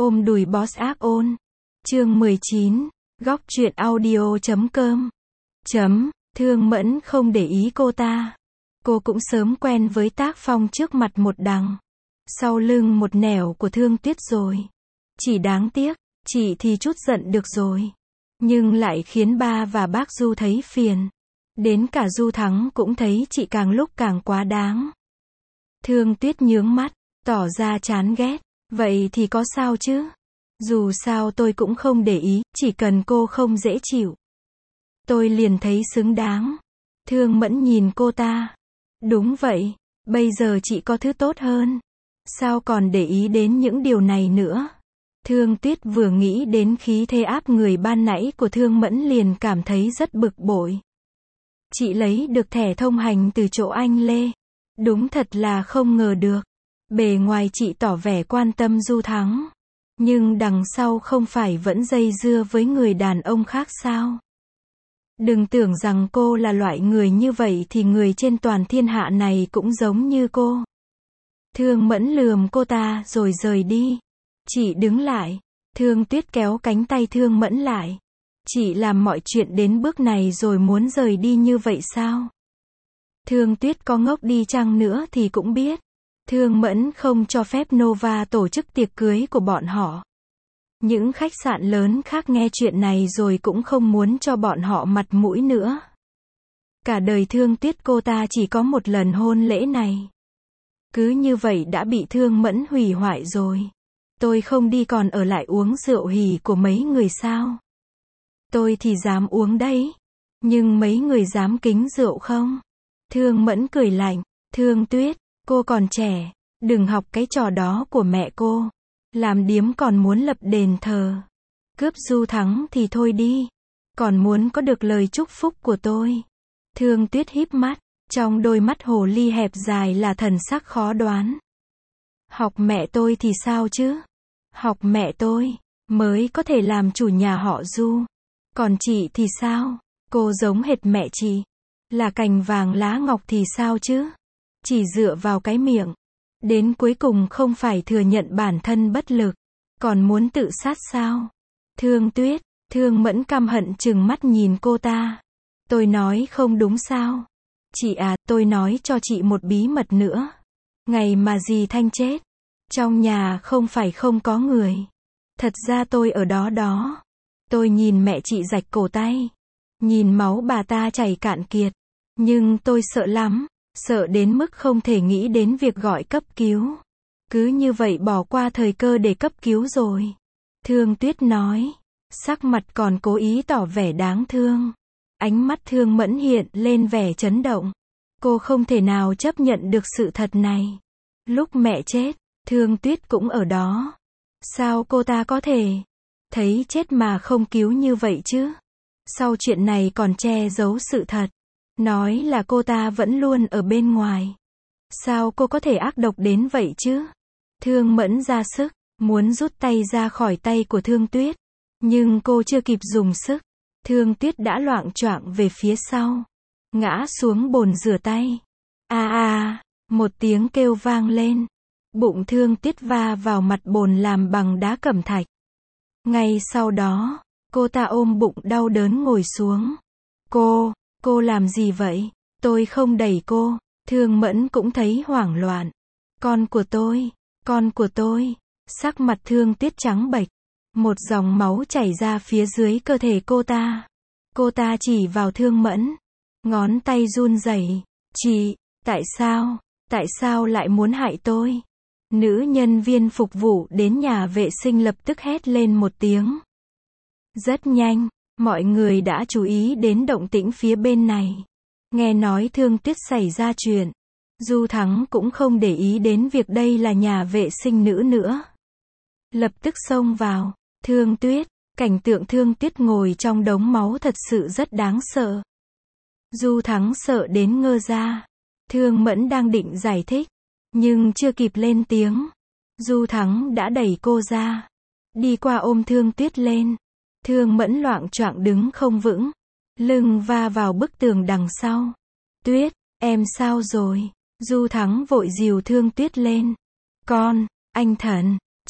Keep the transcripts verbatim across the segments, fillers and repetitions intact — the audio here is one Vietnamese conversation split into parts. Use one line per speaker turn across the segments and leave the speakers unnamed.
ôm đùi boss ác ôn. Chương mười chín, góc truyện audio chấm com. Chấm, Thương Mẫn không để ý cô ta. Cô cũng sớm quen với tác phong trước mặt một đằng, sau lưng một nẻo của Thương Tuyết rồi. Chỉ đáng tiếc, chị thì chút giận được rồi, nhưng lại khiến ba và bác Du thấy phiền. Đến cả Du Thắng cũng thấy chị càng lúc càng quá đáng. Thương Tuyết nhướng mắt, tỏ ra chán ghét. Vậy thì có sao chứ? Dù sao tôi cũng không để ý, chỉ cần cô không dễ chịu, tôi liền thấy xứng đáng. Thương Mẫn nhìn cô ta. Đúng vậy, bây giờ chị có thứ tốt hơn, sao còn để ý đến những điều này nữa? Thương Tuyết vừa nghĩ đến khí thế áp người ban nãy của Thương Mẫn liền cảm thấy rất bực bội. Chị lấy được thẻ thông hành từ chỗ anh Lê. Đúng thật là không ngờ được. Bề ngoài chị tỏ vẻ quan tâm Du Thắng, nhưng đằng sau không phải vẫn dây dưa với người đàn ông khác sao? Đừng tưởng rằng cô là loại người như vậy thì người trên toàn thiên hạ này cũng giống như cô. Thương Mẫn lườm cô ta rồi rời đi. Chị đứng lại. Thương Tuyết kéo cánh tay Thương Mẫn lại. Chị làm mọi chuyện đến bước này rồi muốn rời đi như vậy sao? Thương Tuyết có ngốc đi chăng nữa thì cũng biết Thương Mẫn không cho phép Nova tổ chức tiệc cưới của bọn họ. Những khách sạn lớn khác nghe chuyện này rồi cũng không muốn cho bọn họ mặt mũi nữa. Cả đời Thương Tuyết cô ta chỉ có một lần hôn lễ này. Cứ như vậy đã bị Thương Mẫn hủy hoại rồi. Tôi không đi còn ở lại uống rượu hỉ của mấy người sao? Tôi thì dám uống đấy. Nhưng mấy người dám kính rượu không? Thương Mẫn cười lạnh. Thương Tuyết, cô còn trẻ, đừng học cái trò đó của mẹ cô. Làm điếm còn muốn lập đền thờ. Cướp Du Thắng thì thôi đi. Còn muốn có được lời chúc phúc của tôi. Thương Tuyết híp mắt, trong đôi mắt hồ ly hẹp dài là thần sắc khó đoán. Học mẹ tôi thì sao chứ? Học mẹ tôi, mới có thể làm chủ nhà họ Du. Còn chị thì sao? Cô giống hệt mẹ chị. Là cành vàng lá ngọc thì sao chứ? Chỉ dựa vào cái miệng. Đến cuối cùng không phải thừa nhận bản thân bất lực, còn muốn tự sát sao? Thương Tuyết, Thương Mẫn căm hận trừng mắt nhìn cô ta. Tôi nói không đúng sao? Chị à, tôi nói cho chị một bí mật nữa. Ngày mà dì Thanh chết, trong nhà không phải không có người. Thật ra tôi ở đó đó. Tôi nhìn mẹ chị rạch cổ tay. Nhìn máu bà ta chảy cạn kiệt. Nhưng tôi sợ lắm. Sợ đến mức không thể nghĩ đến việc gọi cấp cứu. Cứ như vậy bỏ qua thời cơ để cấp cứu rồi. Thương Tuyết nói. Sắc mặt còn cố ý tỏ vẻ đáng thương. Ánh mắt Thương Mẫn hiện lên vẻ chấn động. Cô không thể nào chấp nhận được sự thật này. Lúc mẹ chết, Thương Tuyết cũng ở đó. Sao cô ta có thể thấy chết mà không cứu như vậy chứ? Sau chuyện này còn che giấu sự thật. Nói là cô ta vẫn luôn ở bên ngoài. Sao cô có thể ác độc đến vậy chứ? Thương Mẫn ra sức, muốn rút tay ra khỏi tay của Thương Tuyết. Nhưng cô chưa kịp dùng sức. Thương Tuyết đã loạng choạng về phía sau. Ngã xuống bồn rửa tay. A a, một tiếng kêu vang lên. Bụng Thương Tuyết va vào mặt bồn làm bằng đá cẩm thạch. Ngay sau đó, cô ta ôm bụng đau đớn ngồi xuống. Cô... Cô làm gì vậy? Tôi không đẩy cô. Thương Mẫn cũng thấy hoảng loạn. Con của tôi, con của tôi. Sắc mặt Thương Tuyết trắng bệch. Một dòng máu chảy ra phía dưới cơ thể cô ta. Cô ta chỉ vào Thương Mẫn. Ngón tay run rẩy. Chị, tại sao, tại sao lại muốn hại tôi? Nữ nhân viên phục vụ đến nhà vệ sinh lập tức hét lên một tiếng. Rất nhanh. Mọi người đã chú ý đến động tĩnh phía bên này. Nghe nói Thương Tuyết xảy ra chuyện. Du Thắng cũng không để ý đến việc đây là nhà vệ sinh nữ nữa. Lập tức xông vào. Thương Tuyết, cảnh tượng Thương Tuyết ngồi trong đống máu thật sự rất đáng sợ. Du Thắng sợ đến ngơ ra. Thương Mẫn đang định giải thích, nhưng chưa kịp lên tiếng. Du Thắng đã đẩy cô ra. Đi qua ôm Thương Tuyết lên. Thương Mẫn loạng choạng đứng không vững. Lưng va vào bức tường đằng sau. Tuyết, em sao rồi? Du Thắng vội dìu Thương Tuyết lên. Con, anh Thần,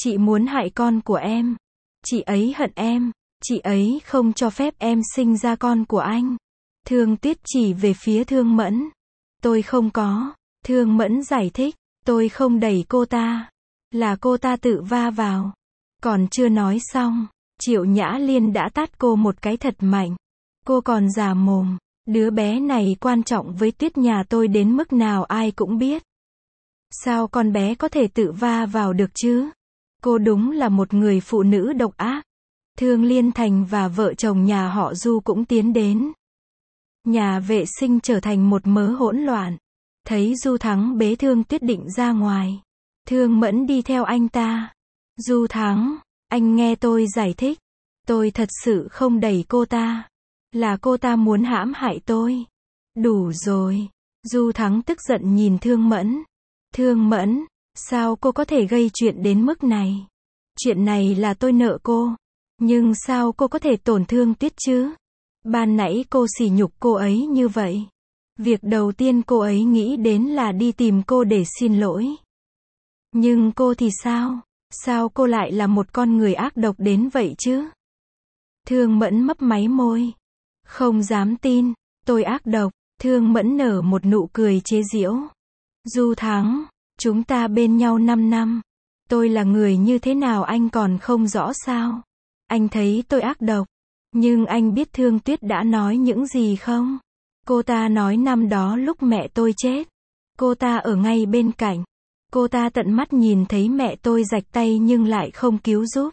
Chị muốn hại con của em. Chị ấy hận em. Chị ấy không cho phép em sinh ra con của anh. Thương Tuyết chỉ về phía Thương Mẫn. Tôi không có. Thương Mẫn giải thích. Tôi không đẩy cô ta. Là cô ta tự va vào. Còn chưa nói xong, Triệu Nhã Liên đã tát cô một cái thật mạnh. Cô còn già mồm. Đứa bé này quan trọng với Tuyết nhà tôi đến mức nào ai cũng biết. Sao con bé có thể tự va vào được chứ? Cô đúng là một người phụ nữ độc ác. Thương Liên Thành và vợ chồng nhà họ Du cũng tiến đến. Nhà vệ sinh trở thành một mớ hỗn loạn. Thấy Du Thắng bế Thương Tuyết định ra ngoài. Thương Mẫn đi theo anh ta. Du Thắng, anh nghe tôi giải thích. Tôi thật sự không đẩy cô ta. Là cô ta muốn hãm hại tôi. Đủ rồi. Du Thắng tức giận nhìn Thương Mẫn. Thương Mẫn, sao cô có thể gây chuyện đến mức này? Chuyện này là tôi nợ cô. Nhưng sao cô có thể tổn thương Tuyết chứ? Ban nãy cô sỉ nhục cô ấy như vậy. Việc đầu tiên cô ấy nghĩ đến là đi tìm cô để xin lỗi. Nhưng cô thì sao? Sao cô lại là một con người ác độc đến vậy chứ? Thương Mẫn mấp máy môi. Không dám tin, tôi ác độc. Thương Mẫn nở một nụ cười chế giễu. Du Thắng, chúng ta bên nhau năm năm. Tôi là người như thế nào anh còn không rõ sao? Anh thấy tôi ác độc. Nhưng anh biết Thương Tuyết đã nói những gì không? Cô ta nói năm đó lúc mẹ tôi chết. Cô ta ở ngay bên cạnh. Cô ta tận mắt nhìn thấy mẹ tôi rạch tay nhưng lại không cứu giúp.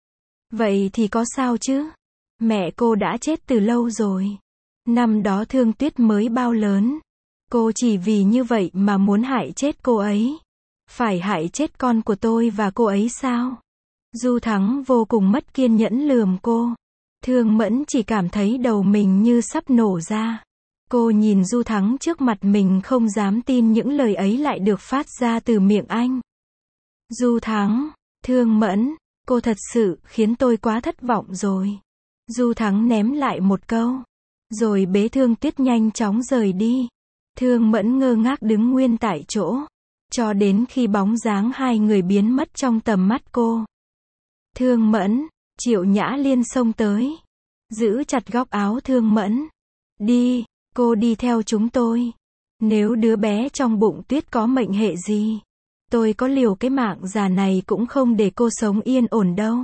Vậy thì có sao chứ? Mẹ cô đã chết từ lâu rồi. Năm đó Thương Tuyết mới bao lớn. Cô chỉ vì như vậy mà muốn hại chết cô ấy. Phải hại chết con của tôi và cô ấy sao? Du Thắng vô cùng mất kiên nhẫn lườm cô. Thương Mẫn chỉ cảm thấy đầu mình như sắp nổ ra. Cô nhìn Du Thắng trước mặt mình không dám tin những lời ấy lại được phát ra từ miệng anh. Du Thắng, Thương Mẫn, cô thật sự khiến tôi quá thất vọng rồi. Du Thắng ném lại một câu. Rồi bế Thương Tuyết nhanh chóng rời đi. Thương Mẫn ngơ ngác đứng nguyên tại chỗ. Cho đến khi bóng dáng hai người biến mất trong tầm mắt cô. Thương Mẫn, Triệu Nhã Liên xông tới. Giữ chặt góc áo Thương Mẫn. Đi, cô đi theo chúng tôi. Nếu đứa bé trong bụng Tuyết có mệnh hệ gì, tôi có liều cái mạng già này cũng không để cô sống yên ổn đâu.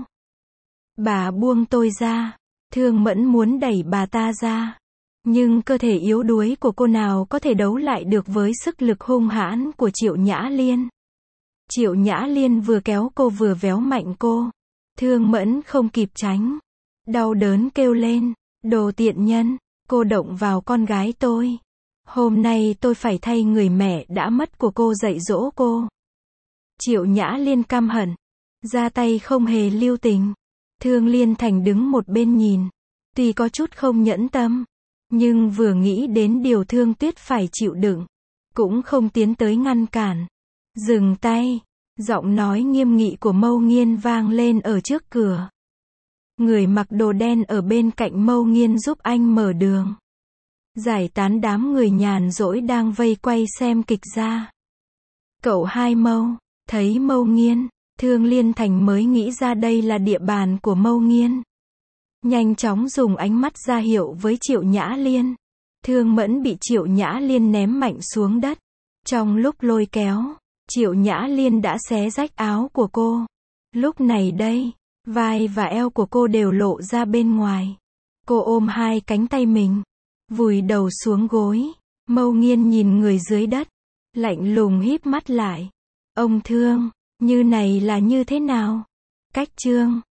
Bà buông tôi ra. Thương Mẫn muốn đẩy bà ta ra. Nhưng cơ thể yếu đuối của cô nào có thể đấu lại được với sức lực hung hãn của Triệu Nhã Liên. Triệu Nhã Liên vừa kéo cô vừa véo mạnh cô. Thương Mẫn không kịp tránh. Đau đớn kêu lên. Đồ tiện nhân, cô động vào con gái tôi. Hôm nay tôi phải thay người mẹ đã mất của cô dạy dỗ cô. Triệu Nhã Liên căm hận. Ra tay không hề lưu tình. Thương Liên Thành đứng một bên nhìn. Tuy có chút không nhẫn tâm. Nhưng vừa nghĩ đến điều Thương Tuyết phải chịu đựng. Cũng không tiến tới ngăn cản. Dừng tay. Giọng nói nghiêm nghị của Mâu Nghiên vang lên ở trước cửa. Người mặc đồ đen ở bên cạnh Mâu Nghiên giúp anh mở đường. Giải tán đám người nhàn rỗi đang vây quay xem kịch ra. Cậu hai Mâu, thấy Mâu Nghiên, Thương Liên Thành mới nghĩ ra đây là địa bàn của Mâu Nghiên. Nhanh chóng dùng ánh mắt ra hiệu với Triệu Nhã Liên. Thương Mẫn bị Triệu Nhã Liên ném mạnh xuống đất. Trong lúc lôi kéo, Triệu Nhã Liên đã xé rách áo của cô. Lúc này đây, vai và eo của cô đều lộ ra bên ngoài. Cô ôm hai cánh tay mình, vùi đầu xuống gối. Mâu Nghiên nhìn người dưới đất, lạnh lùng híp mắt lại. Ông Thương, như này là như thế nào? Cách chương